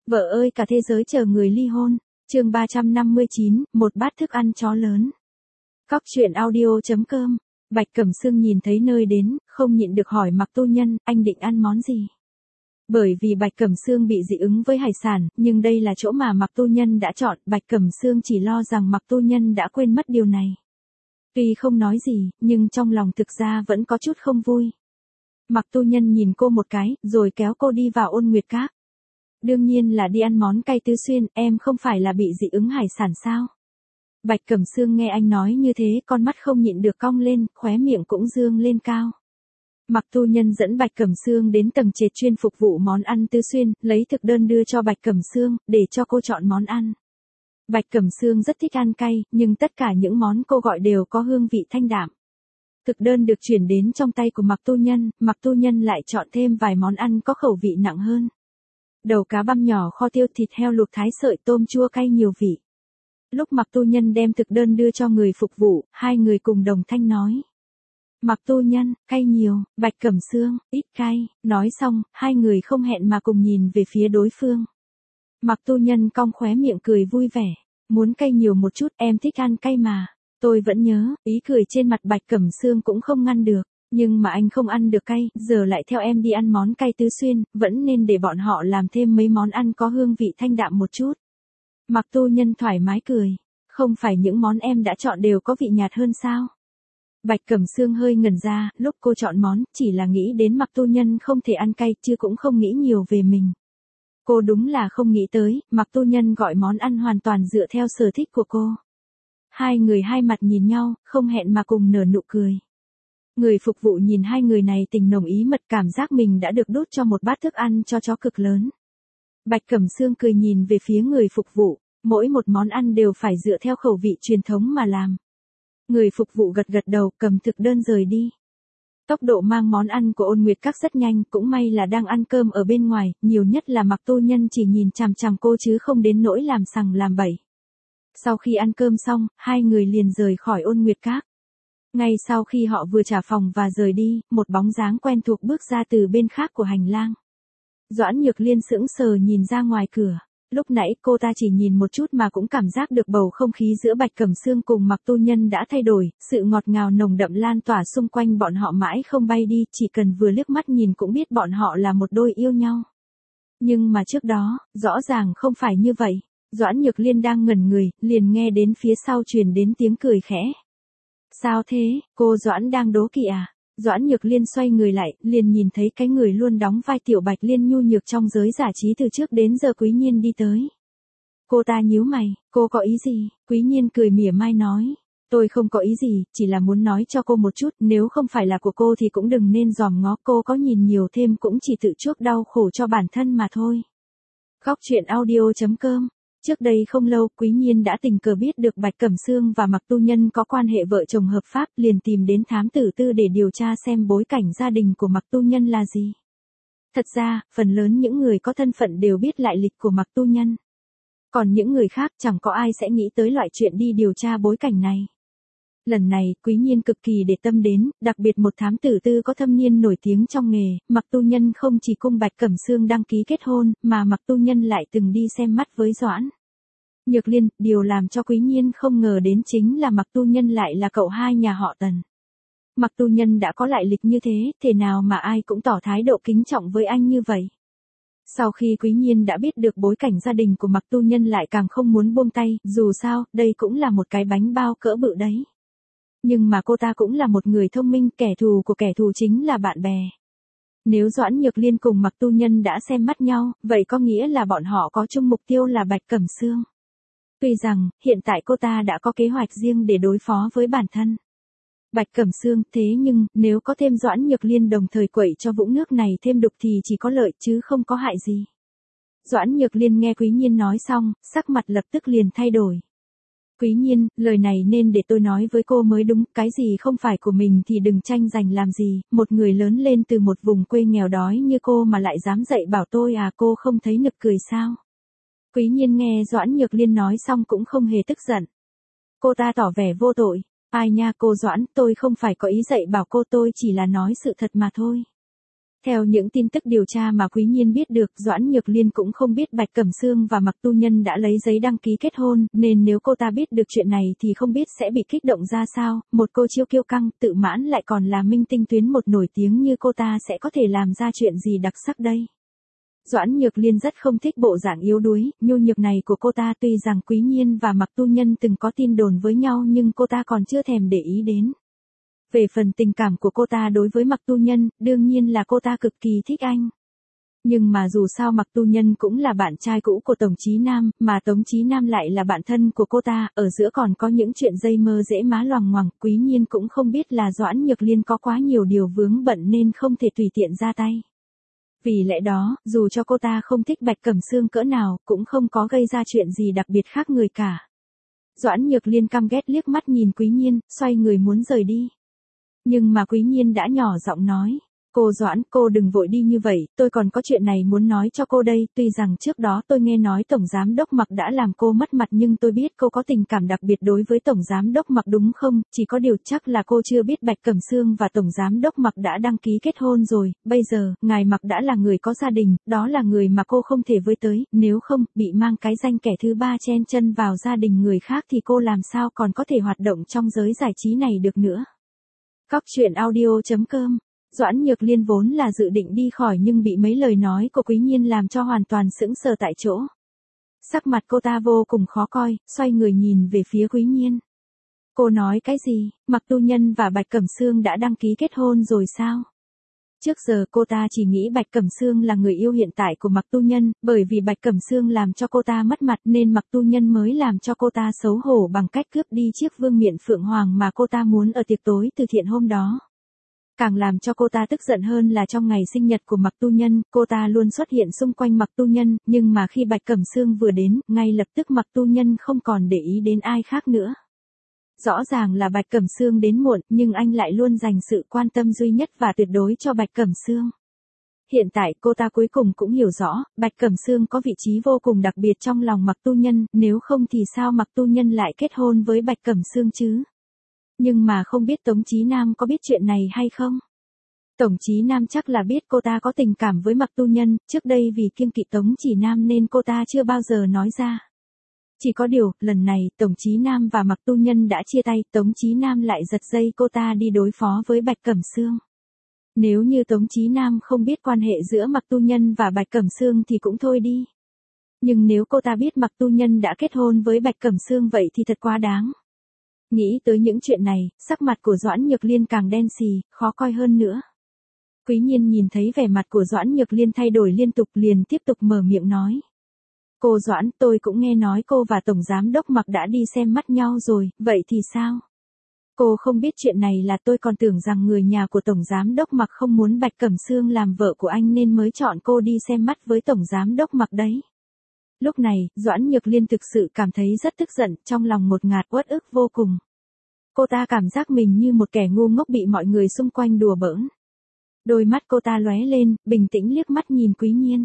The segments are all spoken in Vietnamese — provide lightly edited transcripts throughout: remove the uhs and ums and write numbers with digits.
Vợ ơi cả thế giới chờ người ly hôn. Chương 359, một bát thức ăn chó lớn. Cóc truyện audio.com. Bạch Cẩm Sương nhìn thấy nơi đến, không nhịn được hỏi Mạc Tu Nhân, anh định ăn món gì? Bởi vì Bạch Cẩm Sương bị dị ứng với hải sản, nhưng đây là chỗ mà Mạc Tu Nhân đã chọn, Bạch Cẩm Sương chỉ lo rằng Mạc Tu Nhân đã quên mất điều này. Tuy không nói gì, nhưng trong lòng thực ra vẫn có chút không vui. Mạc Tu Nhân nhìn cô một cái, rồi kéo cô đi vào Ôn Nguyệt Các. Đương nhiên là đi ăn món cay Tứ Xuyên, em không phải là bị dị ứng hải sản sao? Bạch Cẩm Sương nghe anh nói như thế, con mắt không nhịn được cong lên, khóe miệng cũng dương lên cao. Mạc Tu Nhân dẫn Bạch Cẩm Sương đến tầng trệt chuyên phục vụ món ăn Tứ Xuyên, lấy thực đơn đưa cho Bạch Cẩm Sương, để cho cô chọn món ăn. Bạch Cẩm Sương rất thích ăn cay, nhưng tất cả những món cô gọi đều có hương vị thanh đạm. Thực đơn được chuyển đến trong tay của Mạc Tu Nhân lại chọn thêm vài món ăn có khẩu vị nặng hơn. Đầu cá băm nhỏ kho tiêu, thịt heo luộc thái sợi, tôm chua cay nhiều vị. Lúc Mạc Tu Nhân đem thực đơn đưa cho người phục vụ, hai người cùng đồng thanh nói. Mạc Tu Nhân, cay nhiều, Bạch Cẩm Sương, ít cay. Nói xong, hai người không hẹn mà cùng nhìn về phía đối phương. Mạc Tu Nhân cong khóe miệng cười vui vẻ. Muốn cay nhiều một chút, em thích ăn cay mà. Tôi vẫn nhớ, ý cười trên mặt Bạch Cẩm Sương cũng không ngăn được. Nhưng mà anh không ăn được cay, giờ lại theo em đi ăn món cay Tứ Xuyên, vẫn nên để bọn họ làm thêm mấy món ăn có hương vị thanh đạm một chút. Mạc Tu Nhân thoải mái cười. Không phải những món em đã chọn đều có vị nhạt hơn sao? Bạch Cẩm Sương hơi ngẩn ra, lúc cô chọn món, chỉ là nghĩ đến Mạc Tu Nhân không thể ăn cay, chứ cũng không nghĩ nhiều về mình. Cô đúng là không nghĩ tới, Mạc Tu Nhân gọi món ăn hoàn toàn dựa theo sở thích của cô. Hai người hai mặt nhìn nhau, không hẹn mà cùng nở nụ cười. Người phục vụ nhìn hai người này tình nồng ý mật, cảm giác mình đã được đút cho một bát thức ăn cho chó cực lớn. Bạch Cẩm Sương cười nhìn về phía người phục vụ, mỗi một món ăn đều phải dựa theo khẩu vị truyền thống mà làm. Người phục vụ gật gật đầu, cầm thực đơn rời đi. Tốc độ mang món ăn của Ôn Nguyệt Các rất nhanh, cũng may là đang ăn cơm ở bên ngoài, nhiều nhất là Mạc Tu Nhân chỉ nhìn chằm chằm cô chứ không đến nỗi làm sằng làm bậy. Sau khi ăn cơm xong, hai người liền rời khỏi Ôn Nguyệt Các. Ngay sau khi họ vừa trả phòng và rời đi, một bóng dáng quen thuộc bước ra từ bên khác của hành lang. Doãn Nhược Liên sững sờ nhìn ra ngoài cửa. Lúc nãy cô ta chỉ nhìn một chút mà cũng cảm giác được bầu không khí giữa Bạch Cẩm Sương cùng Mạc Tu Nhân đã thay đổi, sự ngọt ngào nồng đậm lan tỏa xung quanh bọn họ mãi không bay đi, chỉ cần vừa liếc mắt nhìn cũng biết bọn họ là một đôi yêu nhau. Nhưng mà trước đó, rõ ràng không phải như vậy. Doãn Nhược Liên đang ngẩn người, liền nghe đến phía sau truyền đến tiếng cười khẽ. Sao thế, cô Doãn đang đố kỵ à? Doãn Nhược Liên xoay người lại, liền nhìn thấy cái người luôn đóng vai Tiểu Bạch Liên nhu nhược trong giới giải trí từ trước đến giờ Quý Nhiên đi tới. Cô ta nhíu mày, cô có ý gì? Quý Nhiên cười mỉa mai nói. Tôi không có ý gì, chỉ là muốn nói cho cô một chút, nếu không phải là của cô thì cũng đừng nên dòm ngó, cô có nhìn nhiều thêm cũng chỉ tự chuốc đau khổ cho bản thân mà thôi. Cóc truyện audio.com. Trước đây không lâu, Quý Nhiên đã tình cờ biết được Bạch Cẩm Sương và Mạc Tu Nhân có quan hệ vợ chồng hợp pháp, liền tìm đến thám tử Tư để điều tra xem bối cảnh gia đình của Mạc Tu Nhân là gì. Thật ra, phần lớn những người có thân phận đều biết lại lịch của Mạc Tu Nhân. Còn những người khác chẳng có ai sẽ nghĩ tới loại chuyện đi điều tra bối cảnh này. Lần này, Quý Nhiên cực kỳ để tâm đến, đặc biệt một thám tử Tư có thâm niên nổi tiếng trong nghề, Mạc Tu Nhân không chỉ cùng Bạch Cẩm Sương đăng ký kết hôn, mà Mạc Tu Nhân lại từng đi xem mắt với Doãn Nhược Liên, điều làm cho Quý Nhiên không ngờ đến chính là Mạc Tu Nhân lại là cậu hai nhà họ Tần. Mạc Tu Nhân đã có lại lịch như thế nào mà ai cũng tỏ thái độ kính trọng với anh như vậy. Sau khi Quý Nhiên đã biết được bối cảnh gia đình của Mạc Tu Nhân lại càng không muốn buông tay, dù sao, đây cũng là một cái bánh bao cỡ bự đấy. Nhưng mà cô ta cũng là một người thông minh, kẻ thù của kẻ thù chính là bạn bè. Nếu Doãn Nhược Liên cùng Mạc Tu Nhân đã xem mắt nhau, vậy có nghĩa là bọn họ có chung mục tiêu là Bạch Cẩm Sương. Tuy rằng, hiện tại cô ta đã có kế hoạch riêng để đối phó với bản thân Bạch Cẩm Sương, thế nhưng, nếu có thêm Doãn Nhược Liên đồng thời quậy cho vũng nước này thêm đục thì chỉ có lợi chứ không có hại gì. Doãn Nhược Liên nghe Quý Nhiên nói xong, sắc mặt lập tức liền thay đổi. Quý Nhiên, lời này nên để tôi nói với cô mới đúng, cái gì không phải của mình thì đừng tranh giành làm gì, một người lớn lên từ một vùng quê nghèo đói như cô mà lại dám dạy bảo tôi à, cô không thấy nực cười sao? Quý Nhiên nghe Doãn Nhược Liên nói xong cũng không hề tức giận. Cô ta tỏ vẻ vô tội. Ai nha cô Doãn, tôi không phải có ý dạy bảo cô, tôi chỉ là nói sự thật mà thôi. Theo những tin tức điều tra mà Quý Nhiên biết được, Doãn Nhược Liên cũng không biết Bạch Cẩm Sương và Mạc Tu Nhân đã lấy giấy đăng ký kết hôn, nên nếu cô ta biết được chuyện này thì không biết sẽ bị kích động ra sao, một cô chiêu kiêu căng, tự mãn lại còn là minh tinh tuyến một nổi tiếng như cô ta sẽ có thể làm ra chuyện gì đặc sắc đây. Doãn Nhược Liên rất không thích bộ dạng yếu đuối, nhu nhược này của cô ta, tuy rằng Quý Nhiên và Mạc Tu Nhân từng có tin đồn với nhau nhưng cô ta còn chưa thèm để ý đến. Về phần tình cảm của cô ta đối với Mạc Tu Nhân, đương nhiên là cô ta cực kỳ thích anh. Nhưng mà dù sao Mạc Tu Nhân cũng là bạn trai cũ của Tống Chí Nam, mà Tống Chí Nam lại là bạn thân của cô ta, ở giữa còn có những chuyện dây mơ dễ má loằng ngoằng, Quý Nhiên cũng không biết là Doãn Nhược Liên có quá nhiều điều vướng bận nên không thể tùy tiện ra tay. Vì lẽ đó, dù cho cô ta không thích Bạch Cẩm Sương cỡ nào, cũng không có gây ra chuyện gì đặc biệt khác người cả. Doãn Nhược Liên căm ghét liếc mắt nhìn Quý Nhiên, xoay người muốn rời đi. Nhưng mà Quý Nhiên đã nhỏ giọng nói, cô Doãn, cô đừng vội đi như vậy, tôi còn có chuyện này muốn nói cho cô đây, tuy rằng trước đó tôi nghe nói Tổng Giám Đốc Mạc đã làm cô mất mặt nhưng tôi biết cô có tình cảm đặc biệt đối với Tổng Giám Đốc Mạc đúng không, chỉ có điều chắc là cô chưa biết Bạch Cẩm Sương và Tổng Giám Đốc Mạc đã đăng ký kết hôn rồi, bây giờ, ngài Mạc đã là người có gia đình, đó là người mà cô không thể với tới, nếu không, bị mang cái danh kẻ thứ ba chen chân vào gia đình người khác thì cô làm sao còn có thể hoạt động trong giới giải trí này được nữa. Cóc truyện audio.com. Doãn Nhược Liên vốn là dự định đi khỏi nhưng bị mấy lời nói của Quý Nhiên làm cho hoàn toàn sững sờ tại chỗ. Sắc mặt cô ta vô cùng khó coi, xoay người nhìn về phía Quý Nhiên. Cô nói cái gì, Mạc Tu Nhân và Bạch Cẩm Sương đã đăng ký kết hôn rồi sao? Trước giờ cô ta chỉ nghĩ Bạch Cẩm Sương là người yêu hiện tại của Mạc Tu Nhân, bởi vì Bạch Cẩm Sương làm cho cô ta mất mặt nên Mạc Tu Nhân mới làm cho cô ta xấu hổ bằng cách cướp đi chiếc vương miện phượng hoàng mà cô ta muốn ở tiệc tối từ thiện hôm đó. Càng làm cho cô ta tức giận hơn là trong ngày sinh nhật của Mạc Tu Nhân, cô ta luôn xuất hiện xung quanh Mạc Tu Nhân, nhưng mà khi Bạch Cẩm Sương vừa đến, ngay lập tức Mạc Tu Nhân không còn để ý đến ai khác nữa. Rõ ràng là Bạch Cẩm Sương đến muộn, nhưng anh lại luôn dành sự quan tâm duy nhất và tuyệt đối cho Bạch Cẩm Sương. Hiện tại cô ta cuối cùng cũng hiểu rõ, Bạch Cẩm Sương có vị trí vô cùng đặc biệt trong lòng Mạc Tu Nhân, nếu không thì sao Mạc Tu Nhân lại kết hôn với Bạch Cẩm Sương chứ? Nhưng mà không biết Tống Chí Nam có biết chuyện này hay không? Tổng Chí Nam chắc là biết cô ta có tình cảm với Mạc Tu Nhân, trước đây vì kiêng kỵ Tống Chỉ Nam nên cô ta chưa bao giờ nói ra. Chỉ có điều, lần này, Tổng Chí Nam và Mạc Tu Nhân đã chia tay, Tống Chí Nam lại giật dây cô ta đi đối phó với Bạch Cẩm Sương. Nếu như Tống Chí Nam không biết quan hệ giữa Mạc Tu Nhân và Bạch Cẩm Sương thì cũng thôi đi. Nhưng nếu cô ta biết Mạc Tu Nhân đã kết hôn với Bạch Cẩm Sương vậy thì thật quá đáng. Nghĩ tới những chuyện này, sắc mặt của Doãn Nhược Liên càng đen xì, khó coi hơn nữa. Quý Nhiên nhìn thấy vẻ mặt của Doãn Nhược Liên thay đổi liên tục liền tiếp tục mở miệng nói. Cô Doãn, tôi cũng nghe nói cô và Tổng Giám Đốc Mạc đã đi xem mắt nhau rồi, vậy thì sao? Cô không biết chuyện này là tôi còn tưởng rằng người nhà của Tổng Giám Đốc Mạc không muốn Bạch Cẩm Sương làm vợ của anh nên mới chọn cô đi xem mắt với Tổng Giám Đốc Mạc đấy. Lúc này, Doãn Nhược Liên thực sự cảm thấy rất tức giận, trong lòng một ngạt uất ức vô cùng. Cô ta cảm giác mình như một kẻ ngu ngốc bị mọi người xung quanh đùa bỡn. Đôi mắt cô ta lóe lên, bình tĩnh liếc mắt nhìn Quý Nhiên.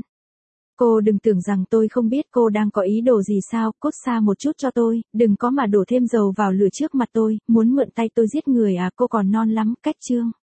Cô đừng tưởng rằng tôi không biết cô đang có ý đồ gì sao, cút xa một chút cho tôi, đừng có mà đổ thêm dầu vào lửa trước mặt tôi, muốn mượn tay tôi giết người à, cô còn non lắm, cách chương.